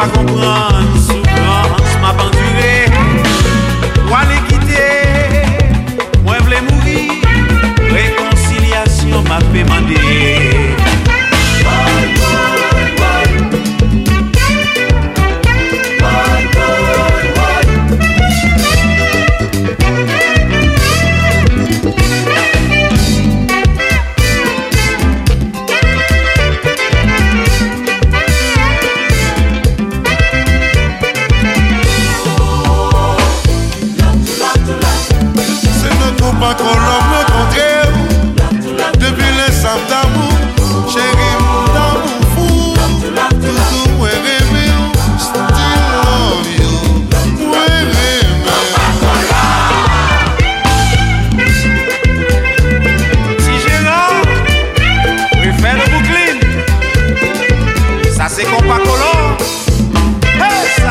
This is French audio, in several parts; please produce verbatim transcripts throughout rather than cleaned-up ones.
pas comprendre, souffrance m'a penduré. Ou aller quitter, moi voulais mourir. Réconciliation m'a fait demander. Pas qu'on l'homme me contraire. Depuis les sables d'amour, chérie, d'amour fou. Toujours moi rêver, still love you. Moi rêver. Si Gérard préfère le Brooklyn, ça c'est qu'on pas color. Hey, ça.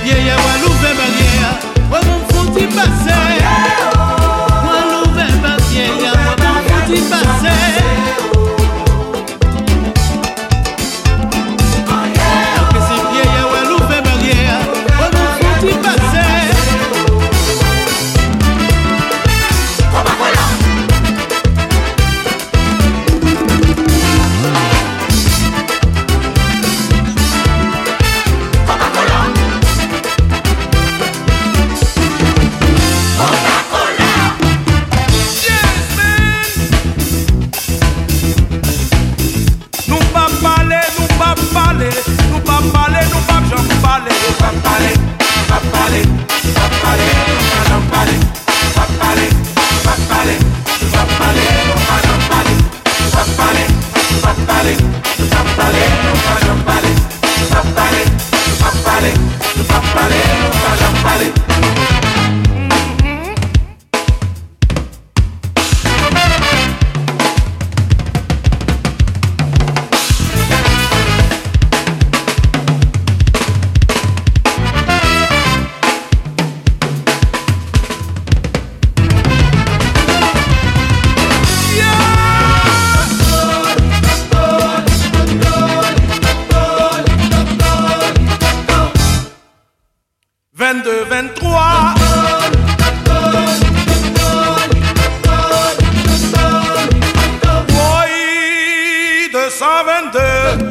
vieilles, ouais, l'ouvert barrière, ouais, mon foutu passé. Ouais, l'ouvert barrière, ouais, mon foutu passé. vingt-deux, vingt-trois. Oui, deux cent vingt-deux.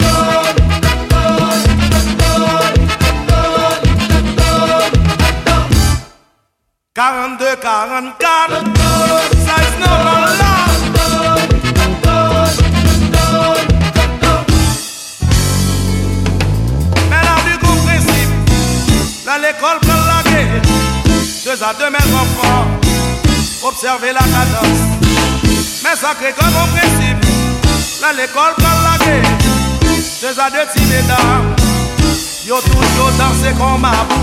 quarante-deux, quarante-quatre. Size normal là. Mais là, du coup, principe, dans l'école, deux à deux mètres enfants, observez la cadence. Mais sacré comme au principe, là l'école prend la guerre. Deux à deux petits mesdames, yo toujours dansé comme ma